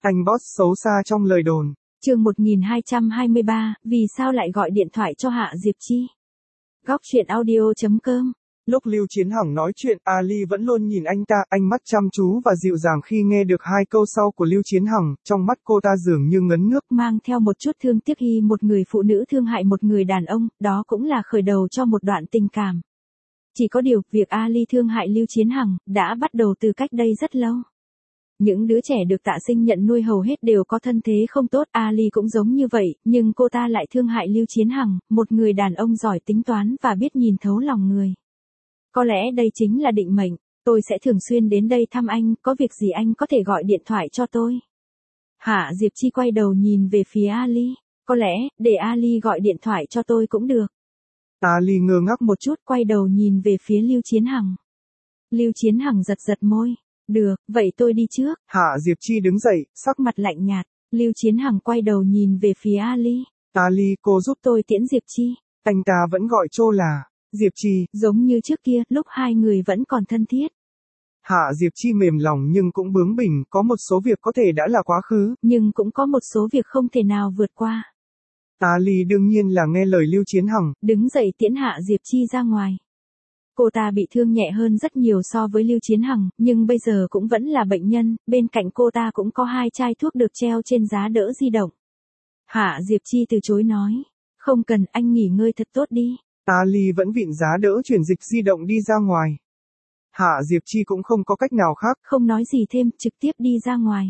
Anh boss xấu xa trong lời đồn. Chương 1223, vì sao lại gọi điện thoại cho Hạ Diệp Chi? Góc truyện audio.com. Lúc Lưu Chiến Hằng nói chuyện, Ali vẫn luôn nhìn anh ta, ánh mắt chăm chú và dịu dàng khi nghe được hai câu sau của Lưu Chiến Hằng, trong mắt cô ta dường như ngấn nước. Mang theo một chút thương tiếc khi một người phụ nữ thương hại một người đàn ông, đó cũng là khởi đầu cho một đoạn tình cảm. Chỉ có điều, việc Ali thương hại Lưu Chiến Hằng, đã bắt đầu từ cách đây rất lâu. Những đứa trẻ được Tạ Sinh nhận nuôi hầu hết đều có thân thế không tốt, Ali cũng giống như vậy, nhưng cô ta lại thương hại Lưu Chiến Hằng, một người đàn ông giỏi tính toán và biết nhìn thấu lòng người. Có lẽ đây chính là định mệnh, tôi sẽ thường xuyên đến đây thăm anh, có việc gì anh có thể gọi điện thoại cho tôi. Hạ Diệp Chi quay đầu nhìn về phía Ali, có lẽ, để Ali gọi điện thoại cho tôi cũng được. Ali ngơ ngác một chút, quay đầu nhìn về phía Lưu Chiến Hằng. Lưu Chiến Hằng giật giật môi. Được, vậy tôi đi trước. Hạ Diệp Chi đứng dậy, sắc mặt lạnh nhạt. Lưu Chiến Hằng quay đầu nhìn về phía Ali. Ali, cô giúp tôi tiễn Diệp Chi. Anh ta vẫn gọi Chô là Diệp Chi. Giống như trước kia, lúc hai người vẫn còn thân thiết. Hạ Diệp Chi mềm lòng nhưng cũng bướng bỉnh, có một số việc có thể đã là quá khứ. Nhưng cũng có một số việc không thể nào vượt qua. Ali đương nhiên là nghe lời Lưu Chiến Hằng. Đứng dậy tiễn Hạ Diệp Chi ra ngoài. Cô ta bị thương nhẹ hơn rất nhiều so với Lưu Chiến Hằng, nhưng bây giờ cũng vẫn là bệnh nhân, bên cạnh cô ta cũng có 2 chai thuốc được treo trên giá đỡ di động. Hạ Diệp Chi từ chối nói, không cần, anh nghỉ ngơi thật tốt đi. Ali vẫn vịn giá đỡ chuyển dịch di động đi ra ngoài. Hạ Diệp Chi cũng không có cách nào khác. Không nói gì thêm, trực tiếp đi ra ngoài.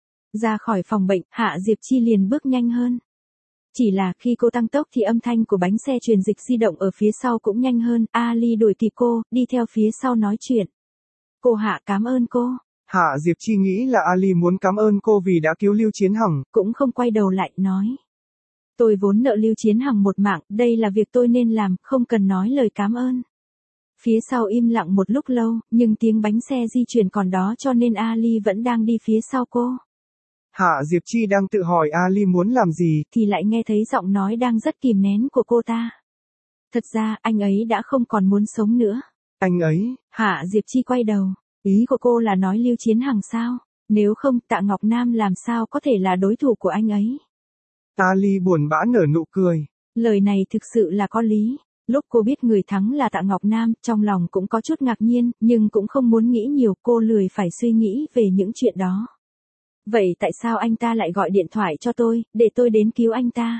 Ra khỏi phòng bệnh, Hạ Diệp Chi liền bước nhanh hơn. Chỉ là khi cô tăng tốc thì âm thanh của bánh xe truyền dịch di động ở phía sau cũng nhanh hơn, Ali đuổi kịp cô, đi theo phía sau nói chuyện. Cô Hạ cảm ơn cô. Hạ Diệp Chi nghĩ là Ali muốn cảm ơn cô vì đã cứu Lưu Chiến Hằng. Cũng không quay đầu lại, nói. Tôi vốn nợ Lưu Chiến Hằng một mạng, đây là việc tôi nên làm, không cần nói lời cảm ơn. Phía sau im lặng một lúc lâu, nhưng tiếng bánh xe di chuyển còn đó cho nên Ali vẫn đang đi phía sau cô. Hạ Diệp Chi đang tự hỏi Ali muốn làm gì, thì lại nghe thấy giọng nói đang rất kìm nén của cô ta. Thật ra, anh ấy đã không còn muốn sống nữa. Anh ấy? Hạ Diệp Chi quay đầu. Ý của cô là nói Lưu Chiến Hằng sao? Nếu không, Tạ Ngọc Nam làm sao có thể là đối thủ của anh ấy? Ali buồn bã nở nụ cười. Lời này thực sự là có lý. Lúc cô biết người thắng là Tạ Ngọc Nam, trong lòng cũng có chút ngạc nhiên, nhưng cũng không muốn nghĩ nhiều, cô lười phải suy nghĩ về những chuyện đó. Vậy tại sao anh ta lại gọi điện thoại cho tôi, để tôi đến cứu anh ta?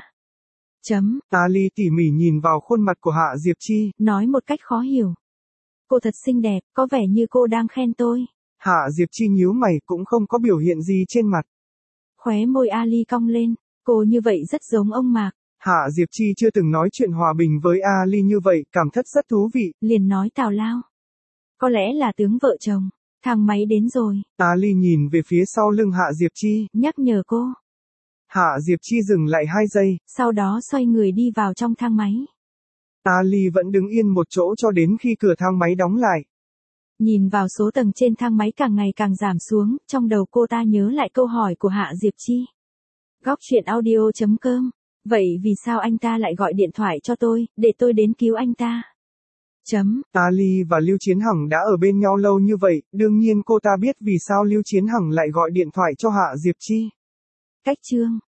Ali tỉ mỉ nhìn vào khuôn mặt của Hạ Diệp Chi. Nói một cách khó hiểu. Cô thật xinh đẹp, có vẻ như cô đang khen tôi. Hạ Diệp Chi nhíu mày, cũng không có biểu hiện gì trên mặt. Khóe môi Ali cong lên, cô như vậy rất giống ông Mạc. Hạ Diệp Chi chưa từng nói chuyện hòa bình với Ali như vậy, cảm thấy rất thú vị. Liền nói tào lao. Có lẽ là tướng vợ chồng. Thang máy đến rồi. Ali nhìn về phía sau lưng Hạ Diệp Chi. Nhắc nhở cô. Hạ Diệp Chi dừng lại 2 giây. Sau đó xoay người đi vào trong thang máy. Ali vẫn đứng yên một chỗ cho đến khi cửa thang máy đóng lại. Nhìn vào số tầng trên thang máy càng ngày càng giảm xuống, trong đầu cô ta nhớ lại câu hỏi của Hạ Diệp Chi. Góc truyện audio.com. Vậy vì sao anh ta lại gọi điện thoại cho tôi, để tôi đến cứu anh ta? Ali và Lưu Chiến Hằng đã ở bên nhau lâu như vậy, đương nhiên cô ta biết vì sao Lưu Chiến Hằng lại gọi điện thoại cho Hạ Diệp Chi. Cách chương